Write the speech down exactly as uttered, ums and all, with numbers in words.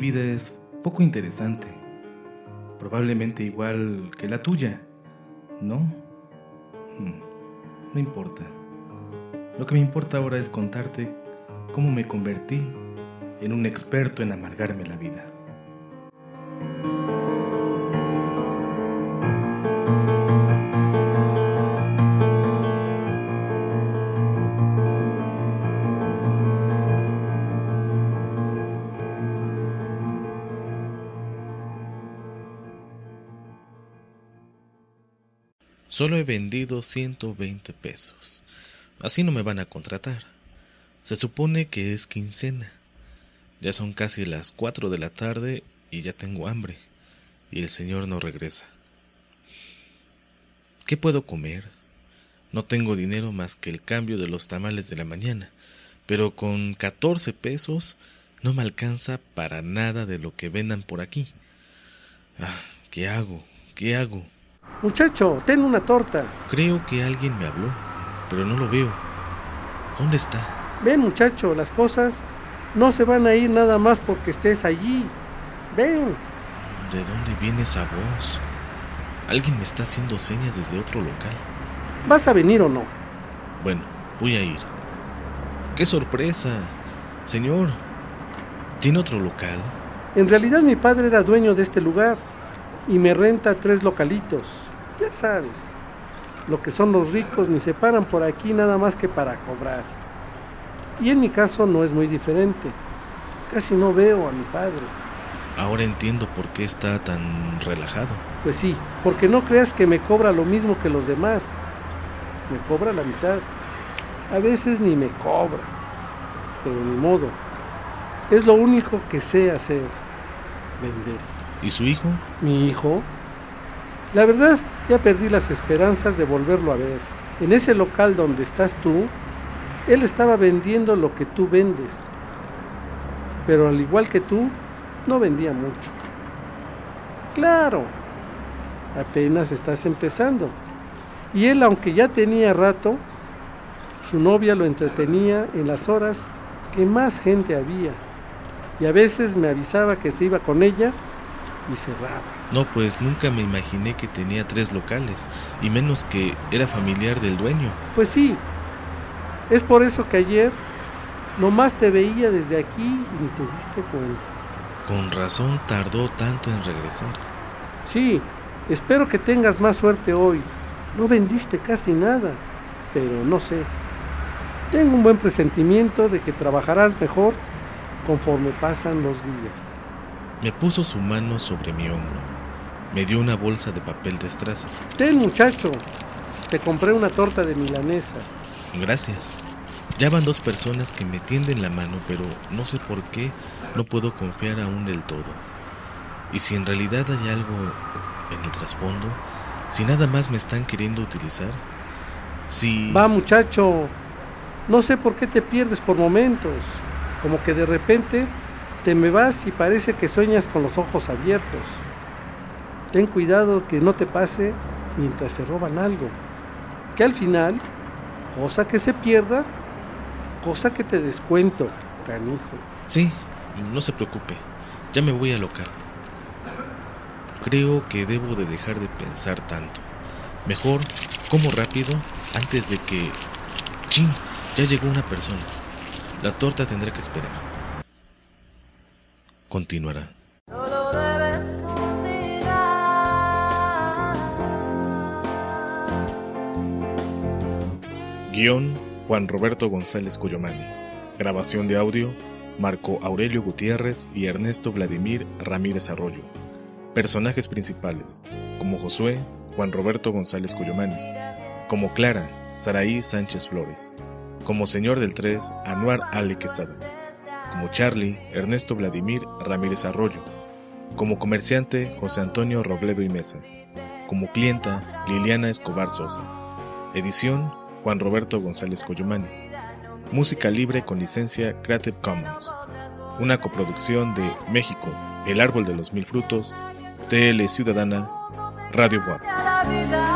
vida es poco interesante, probablemente igual que la tuya, ¿no? Hmm, no importa. Lo que me importa ahora es contarte cómo me convertí en un experto en amargarme la vida. Solo he vendido ciento veinte pesos. Así no me van a contratar. Se supone que es quincena. Ya son casi las cuatro de la tarde y ya tengo hambre. Y el señor no regresa. ¿Qué puedo comer? No tengo dinero más que el cambio de los tamales de la mañana. Pero con catorce pesos no me alcanza para nada de lo que vendan por aquí. Ah, ¿qué hago? ¿Qué hago? Muchacho, ten una torta. Creo que alguien me habló, pero no lo veo. ¿Dónde está? Ven, muchacho, las cosas no se van a ir nada más porque estés allí. Ven. ¿De dónde viene esa voz? Alguien me está haciendo señas desde otro local. ¿Vas a venir o no? Bueno, voy a ir. ¡Qué sorpresa! Señor, ¿tiene otro local? En realidad mi padre era dueño de este lugar y me renta tres localitos. Ya sabes, lo que son los ricos ni se paran por aquí nada más que para cobrar. Y en mi caso no es muy diferente. Casi no veo a mi padre. Ahora entiendo por qué está tan relajado. Pues sí, porque no creas que me cobra lo mismo que los demás. Me cobra la mitad. A veces ni me cobra. Pero ni modo. Es lo único que sé hacer. Vender. ¿Y su hijo? ¿Mi hijo? La verdad, ya perdí las esperanzas de volverlo a ver. En ese local donde estás tú, él estaba vendiendo lo que tú vendes. Pero al igual que tú, no vendía mucho. Claro, apenas estás empezando. Y él, aunque ya tenía rato, su novia lo entretenía en las horas que más gente había. Y a veces me avisaba que se iba con ella y cerraba. No, pues nunca me imaginé que tenía tres locales, y menos que era familiar del dueño. Pues sí, es por eso que ayer nomás te veía desde aquí y ni te diste cuenta. Con razón tardó tanto en regresar. Sí, espero que tengas más suerte hoy. No vendiste casi nada, pero no sé. Tengo un buen presentimiento de que trabajarás mejor conforme pasan los días. Me puso su mano sobre mi hombro. Me dio una bolsa de papel de estraza. Ten, muchacho, te compré una torta de milanesa. Gracias. Ya van dos personas que me tienden la mano, pero no sé por qué no puedo confiar aún del todo. Y si en realidad hay algo en el trasfondo, si nada más me están queriendo utilizar, si... Va, muchacho, no sé por qué te pierdes por momentos. Como que de repente te me vas y parece que sueñas con los ojos abiertos. Ten cuidado que no te pase mientras se roban algo. Que al final, cosa que se pierda, cosa que te descuento, canijo. Sí, no se preocupe, ya me voy a alocar. Creo que debo de dejar de pensar tanto. Mejor como rápido antes de que... ¡Chin! Ya llegó una persona. La torta tendrá que esperar. Continuará. Guión: Juan Roberto González Cuyomani. Grabación de audio: Marco Aurelio Gutiérrez y Ernesto Vladimir Ramírez Arroyo. Personajes principales: como Josué, Juan Roberto González Cuyomani; como Clara, Saraí Sánchez Flores; como Señor del Tres, Anuar Ale Quesada; como Charlie, Ernesto Vladimir Ramírez Arroyo; como comerciante, José Antonio Robledo y Mesa; como clienta, Liliana Escobar Sosa. Edición: Juan Roberto González Cuyomani. Música libre con licencia Creative Commons. Una coproducción de México, El Árbol de los Mil Frutos, T L Ciudadana, Radio Buap.